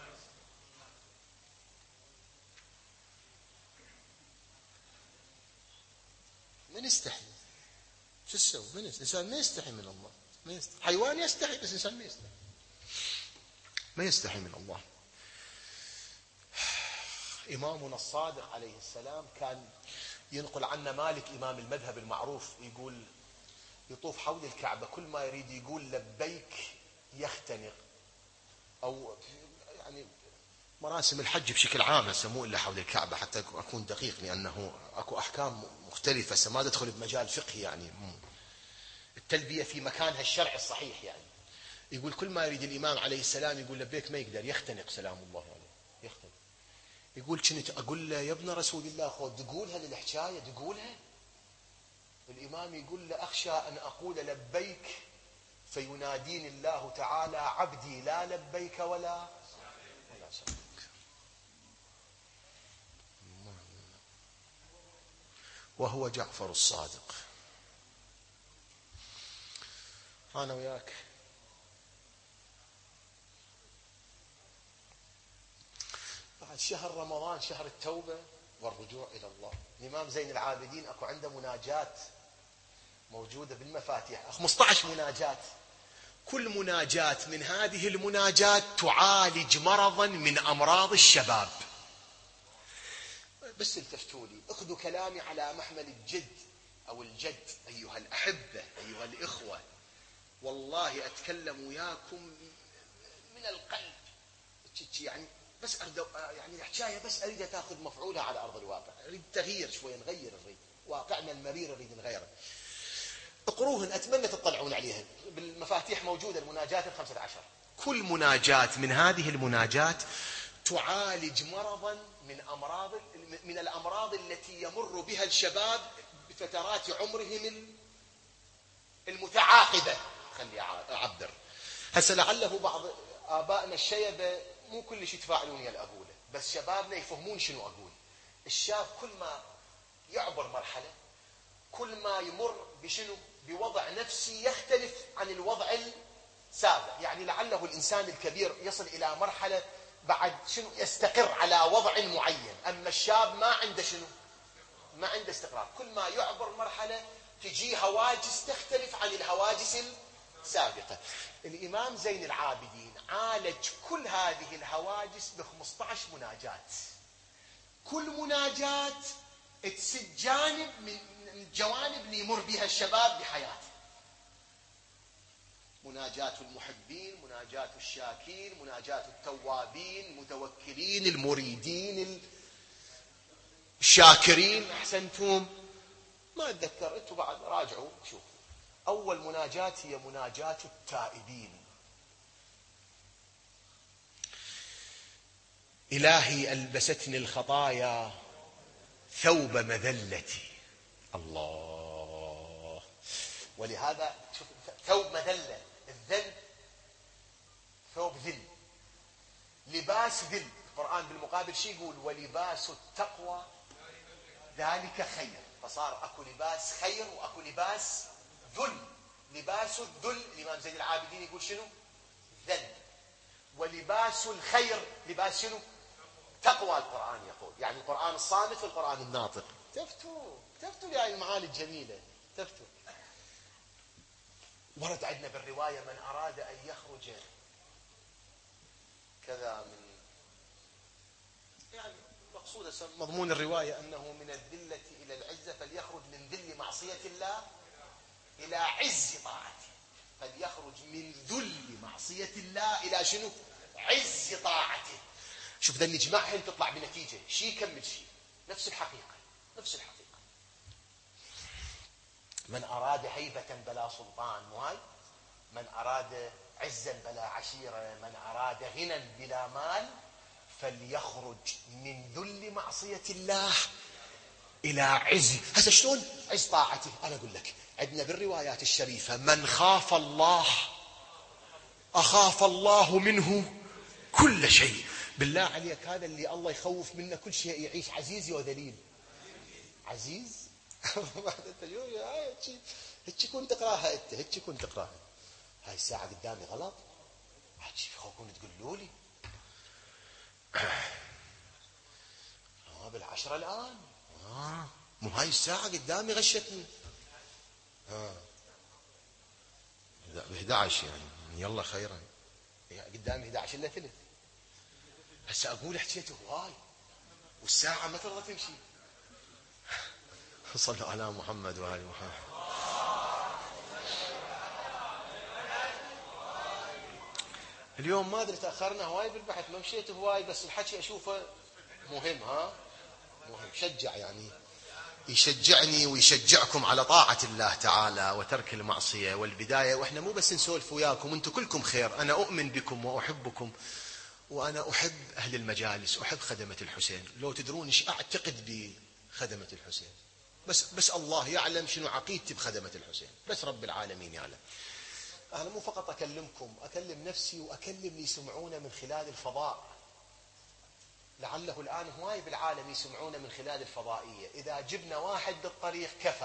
من يستحي؟ شو تسوي؟ الإنسان ما يستحي من الله، ما يستحي. حيوان يستحي بس الإنسان ما يستحي من الله. إمامنا الصادق عليه السلام كان ينقل عنا مالك إمام المذهب المعروف، يقول يطوف حول الكعبة كل ما يريد يقول لبيك يختنق، أو يعني مراسم الحج بشكل عام هسه مو إلا حول الكعبة، حتى أكون دقيق لأنه أكو أحكام مختلفة هسه ما تدخل بمجال فقهي. يعني التلبية في مكانها الشرعي الصحيح. يعني يقول كل ما يريد الإمام عليه السلام يقول لبيك ما يقدر، يختنق سلام الله عليه، يختنق. يقول كنت أقول له يا ابن رسول الله خذ تقولها للحكاية، تقولها. الإمام يقول له أخشى أن أقول لبيك فيناديني الله تعالى عبدي لا لبيك ولا سبيك. وهو جعفر الصادق. أنا وياك بعد شهر رمضان، شهر التوبة والرجوع إلى الله. الإمام زين العابدين أكو عنده مناجات موجودة بالمفاتيح، 15 مناجات. كل مناجاة من هذه المناجات تعالج مرضا من أمراض الشباب. بس التفتوا لي، اخذوا كلامي على محمل الجد أو الجد. أيها الأحبة، أيها الإخوة، والله أتكلم وياكم من القلب. يعني بس يعني الحكاية بس أريد تأخذ مفعولها على أرض الواقع. أريد تغيير شوي، نغير واقعنا المرير أريد نغيره. اقروهن، أتمنى تطلعون عليهن بالمفاتيح موجودة. المناجات 15 كل مناجاة من هذه المناجات تعالج مرضا من الأمراض التي يمر بها الشباب بفترات عمرهم المتعاقبة. خلي أعبر هسه، لعله بعض آبائنا الشيبة مو كل شيء تفاعلون يا أقوله، بس شبابنا يفهمون شنو أقول. الشاب كل ما يعبر مرحلة، كل ما يمر بوضع نفسي يختلف عن الوضع السابق. يعني لعله الإنسان الكبير يصل إلى مرحلة بعد شنو يستقر على وضع معين. أما الشاب ما عنده شنو، ما عنده استقرار، كل ما يعبر مرحلة تجي هواجس تختلف عن الهواجس السابقة. الإمام زين العابدين عالج كل هذه الهواجس ب 15 مناجات، كل مناجات تسد جانب من الجوانب اللي يمر بها الشباب بحياته. مناجاة المحبين، مناجاة الشاكين، مناجاة التوابين، المتوكلين، المريدين، الشاكرين. أحسنتم، ما أتذكر، أنتم بعد راجعوا شوفوا. أول مناجاة هي مناجاة التائبين. إلهي ألبستني الخطايا ثوب مذلتي. الله، ولهذا شوف ثوب مذلة، الذل ثوب ذل، لباس ذل. القرآن بالمقابل شيء يقول ولباس التقوى ذلك خير. فصار اكو لباس خير واكو لباس ذل. لباس الذل الإمام زين العابدين يقول شنو؟ ذل. ولباس الخير لباس شنو؟ تقوى. القرآن يقول يعني القرآن الصامت والقرآن الناطق. تفتوا لهذه المعاني الجميلة، تفتوا. ورد عندنا بالرواية من أراد أن يخرج كذا من، يعني مقصود مضمون الرواية أنه من الذلة إلى العزة فليخرج من ذل معصية الله إلى عز طاعته. فليخرج من ذل معصية الله إلى شنو؟ عز طاعته. شوف ذا اللي جمعهن تطلع بنتيجة شيء يكمل شيء، نفس الحقيقة، نفس الحقيقة. من أراد هيبة بلا سلطان، مو هاي؟ من أراد عزا بلا عشيرة، من أراد غنى بلا مال، فليخرج من ذل معصية الله إلى عز. هسه شلون عز طاعته؟ أنا أقول لك، عندنا بالروايات الشريفة من خاف الله أخاف الله منه كل شيء. بالله عليك هذا اللي الله يخوف منه كل شيء يعيش عزيز وذليل. عزيز هيك كنت تقراها انت، هيك كنت تقراها. هاي الساعة قدامي غلط، هيك خوكون تقولوا لي بالعشرة الآن. مو هاي الساعة قدامي غشتني. ب11 يعني يلا خيرا، قدامي 11 الا ثلث. هسه اقول حكيت هواي والساعة ما ترضى تمشي. صلوا على محمد وآل محمد. اليوم ما ادري تاخرنا هواي بالبحث، ما مشيت هواي، بس الحكي اشوفه مهم. مهم، شجع يعني، يشجعني ويشجعكم على طاعة الله تعالى وترك المعصية والبداية. واحنا مو بس نسولف وياكم، انتم كلكم خير. انا اؤمن بكم واحبكم، وانا احب اهل المجالس، احب خدمة الحسين. لو تدرون ايش اعتقد بخدمة الحسين، بس الله يعلم شنو عقيدتي بخدمة الحسين، بس رب العالمين يعلم. انا مو فقط اكلمكم، اكلم نفسي واكلم اللي يسمعونه من خلال الفضاء. لعله الآن هواي بالعالم يسمعون من خلال الفضائية. إذا جبنا واحد بالطريق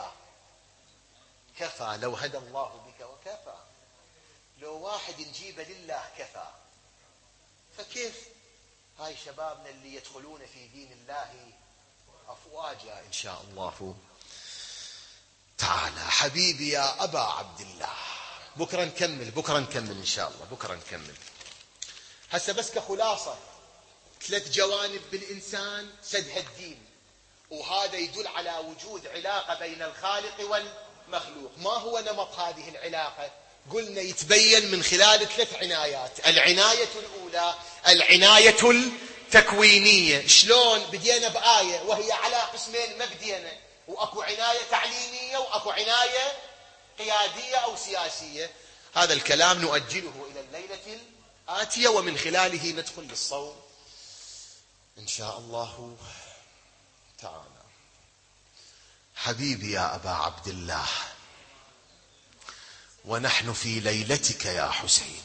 كفى لو هدى الله بك، وكفى لو واحد نجيبه لله كفى. فكيف هاي شبابنا اللي يدخلون في دين الله أفواجا إن شاء الله تعالى. حبيبي يا أبا عبد الله، بكرة نكمل إن شاء الله، بكرة نكمل. هسه بس كخلاصة، 3 جوانب بالإنسان سدها الدين، وهذا يدل على وجود علاقة بين الخالق والمخلوق. ما هو نمط هذه العلاقة؟ قلنا يتبين من خلال 3 عنايات. العناية الأولى العناية التكوينية. شلون؟ بدينا بآية وهي على قسمين، ما بدينا، وأكو عناية تعليمية وأكو عناية قيادية أو سياسية. هذا الكلام نؤجله إلى الليلة الآتية، ومن خلاله ندخل للصوم إن شاء الله تعالى. حبيبي يا أبا عبد الله، ونحن في ليلتك يا حسين،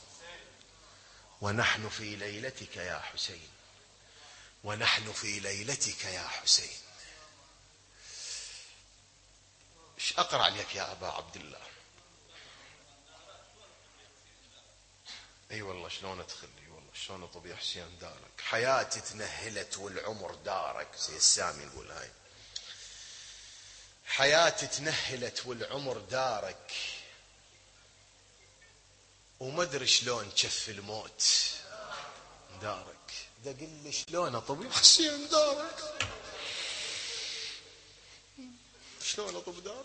ونحن في ليلتك يا حسين، ونحن في ليلتك يا حسين. ايش أقرأ عليك يا أبا عبد الله؟ اي والله شلون ادخل، اي والله شلون اطب يا حسين دارك، حياتي تنهلت والعمر دارك، زي السامي يقول هاي، حياتي تنهلت والعمر دارك، وما ادري شلون جف الموت دارك، دقل لي شلون اطب يا حسين دارك، شلون اطب دارك.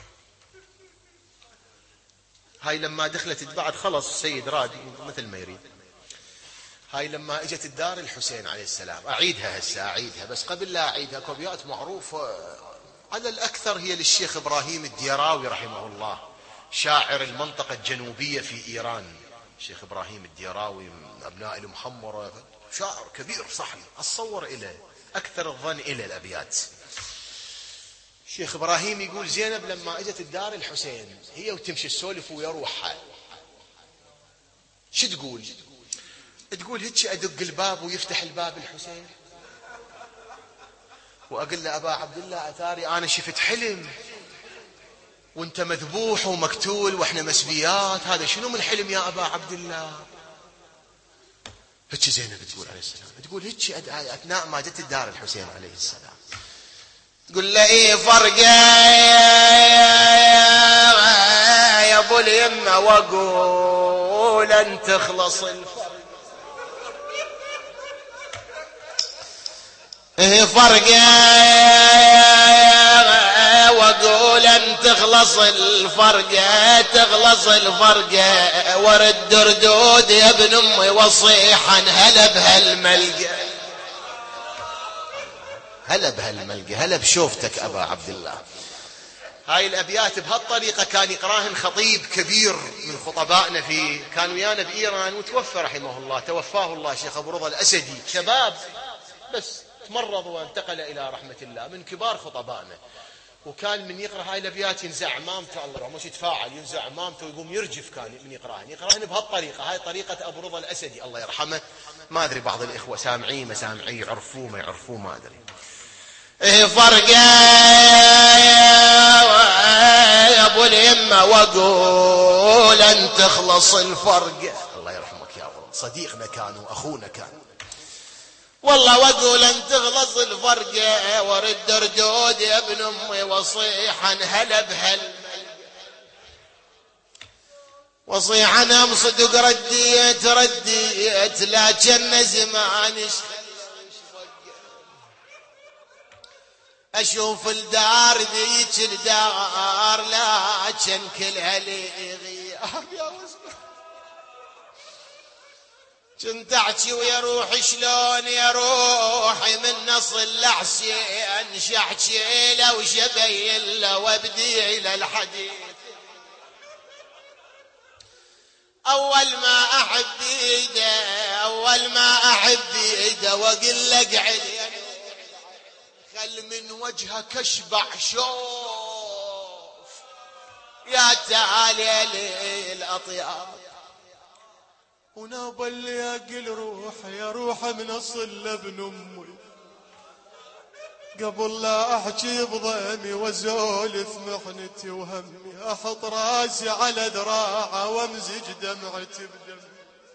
هاي لما دخلت بعد خلص السيد راد مثل ما يريد، هاي لما اجت الدار الحسين عليه السلام، اعيدها هسه اعيدها، بس قبل لا اعيدها كوبيات معروفه على الاكثر هي للشيخ ابراهيم الديراوي رحمه الله، شاعر المنطقه الجنوبيه في ايران. الشيخ ابراهيم الديراوي من ابناء المحمره، شاعر كبير صحن، اتصور اليه اكثر الظن الى الابيات. الشيخ ابراهيم يقول زينب لما اجت الدار الحسين هي وتمشي تسولف ويا روحها، شو تقول؟ تقول هيك ادق الباب ويفتح الباب الحسين واقول له ابا عبد الله اثاري انا شفت حلم وانت مذبوح ومقتول واحنا مسبيات، هذا شنو من حلم يا ابا عبد الله؟ هيك زينب تقول عليه السلام، تقول هيك اثناء ما جت الدار الحسين عليه السلام، تقول له ايه فرقه يا ابو اليمه واقول ان تخلص الفرقه، ايه فرقه واقول ان تخلص الفرقه، تخلص الفرقه ورد ردود يا ابن امي وصيحا هلا بهالملقى، هلا بهالملقى، هلا بشوفتك ابا عبد الله. هاي الابيات بهالطريقه كان يقراهن خطيب كبير من خطبائنا كان ويانا بايران وتوفى رحمه الله، توفاه الله، شيخ ابو رضا الاسدي، شباب بس تمرض وانتقل الى رحمه الله، من كبار خطبائنا، وكان من يقرا هاي الابيات ينزع عمامته، الله مش يتفاعل، ينزع عمامته ويقوم يرجف، كان من يقراهن بهالطريقه، هاي طريقه ابو رضا الاسدي الله يرحمه. ما ادري بعض الاخوه سامعيه ما سامعيه، يعرفوه ما يعرفوه ما ادري. ايه فرقه يا ابو اليمه واقول ان تخلص الفرقه، الله يرحمك يا ابو صديقنا كان واخونا كان، والله واقول ان تخلص الفرقه ورد ردود يا ابن امي وصيحا هلا وصيحا ام صدق رديت لكن زمان اشوف الدار ذيك الدار لكن كلها لي غياب يا وزن، كنت احكي ويا روحي شلون يا روحي من نصل لحسين شحكي له وشبين له وابدي له الحديث، اول ما احب ايده واقول له اقعد خل من وجهك اشبع شوف يا تالي الاطياب، وناب اللي اقل روح يا روح من اصل لابن امي قبل لا احكي بضيمي وازولف محنتي وهمي، احط راسي على ذراعه وامزج دمعتي بدمي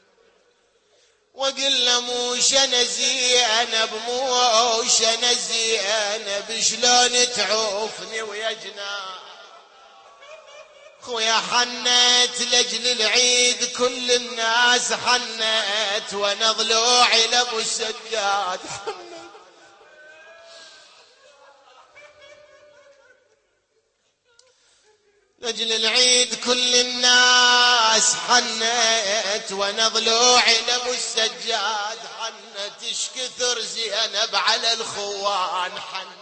واقول له موش انا زينب موش انا زينب شلون تعوفني ويا جناح خويا حنت لاجل العيد كل الناس حنت وانا ضلوعي لابو السجاد حنت لاجل العيد كل الناس حنت وانا ضلوعي لابو السجاد حنت، ايش كثر زينب على الخوان حنت،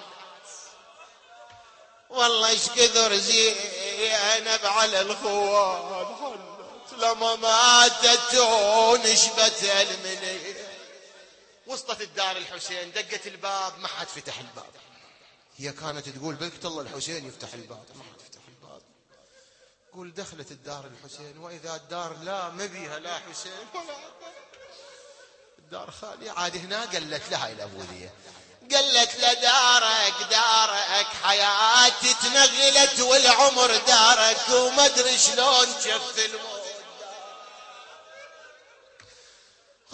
والله ايش كثر زينب على الخوان حنت، لما ماتت ونشبت المنيه، وصلت الدار الحسين دقت الباب ما حد فتح الباب، هي كانت تقول بلكت الله الحسين يفتح الباب ما حد فتح الباب، قول دخلت الدار الحسين واذا الدار لا ما بيها لا حسين ولا الدار خالية، عاد هنا قالت لها الابوذيه، قالت له دارك حياتي تنغلت والعمر دارك وما ادري شلون جف الموت،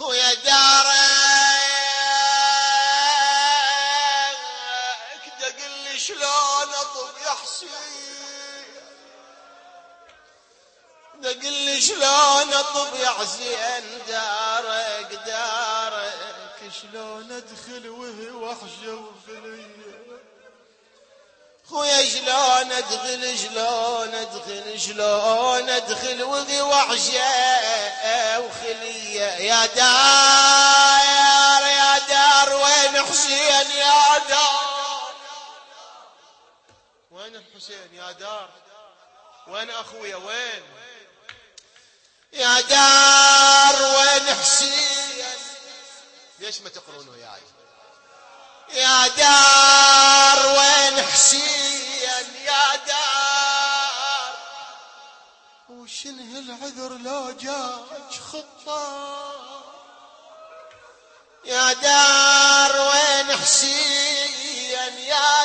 ويا دارك دق لي شلون اطب يا حسين، دق لي شلون اطب يا حسين، دارك شلون ادخل وهي وحشه وخليه، خويا شلون ادخل شلون ادخل وهي وحشه وخليه، يا دار وين حسين يا دار، وين الحسين يا دار، وين اخويا وين يا دار، وين حسين، ليش ما تقرون وياي يا دار، وين حسين يا دار، وشنه العذر لو جاج خطة، يا دار وين حسين يا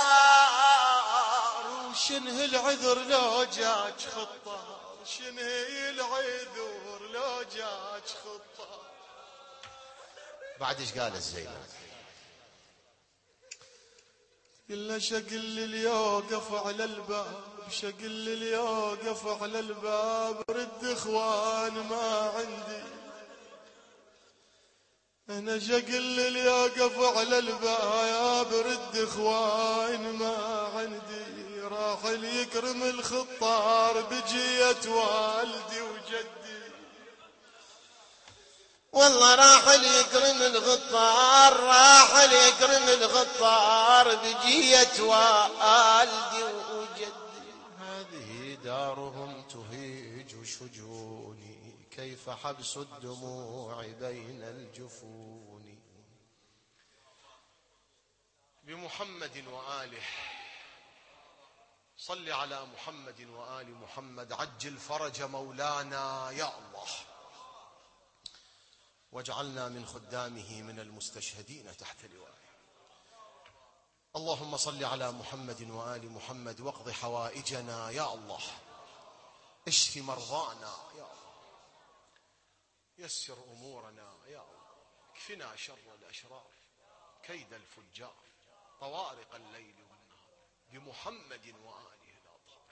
دار، وشنه العذر لو جاج خطة، شنه العذر لو جاج خطة. بعد ايش قال الزينب؟ قلنا شقل اللي يوقف على الباب، شقل اللي يوقف على الباب، رد اخوان ما عندي، انا شقل اللي يوقف على الباب، رد اخوان ما عندي، راح يكرم الخطار بجية والدي وجدي، والله راح يكرم الغطار، راح يكرم الغطار بجية والدي وجدي، هذه دارهم تهيج شجوني، كيف حبس الدموع بين الجفون، بمحمد وآله، صل على محمد وآل محمد، عجل فرج مولانا يا الله، واجعلنا من خدامه من المستشهدين تحت لوائه. اللهم صل على محمد وآل محمد، واقض حوائجنا يا الله، اشف مرضانا يا الله، يسر أمورنا يا الله، اكفنا شر الأشرار، كيد الفجار، طوارق الليل والنهار، بمحمد وآله الأطهار.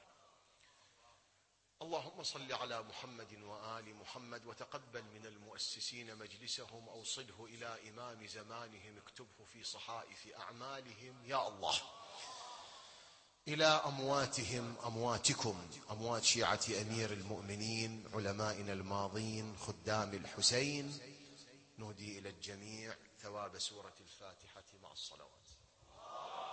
اللهم صل على محمد وآل محمد، وتقبل من المؤسسين مجلسهم، أوصله إلى إمام زمانهم، اكتبه في صحائف أعمالهم يا الله. إلى أمواتهم، أمواتكم، أموات شيعة أمير المؤمنين، علمائنا الماضين، خدام الحسين، نهدي إلى الجميع ثواب سورة الفاتحة مع الصلوات.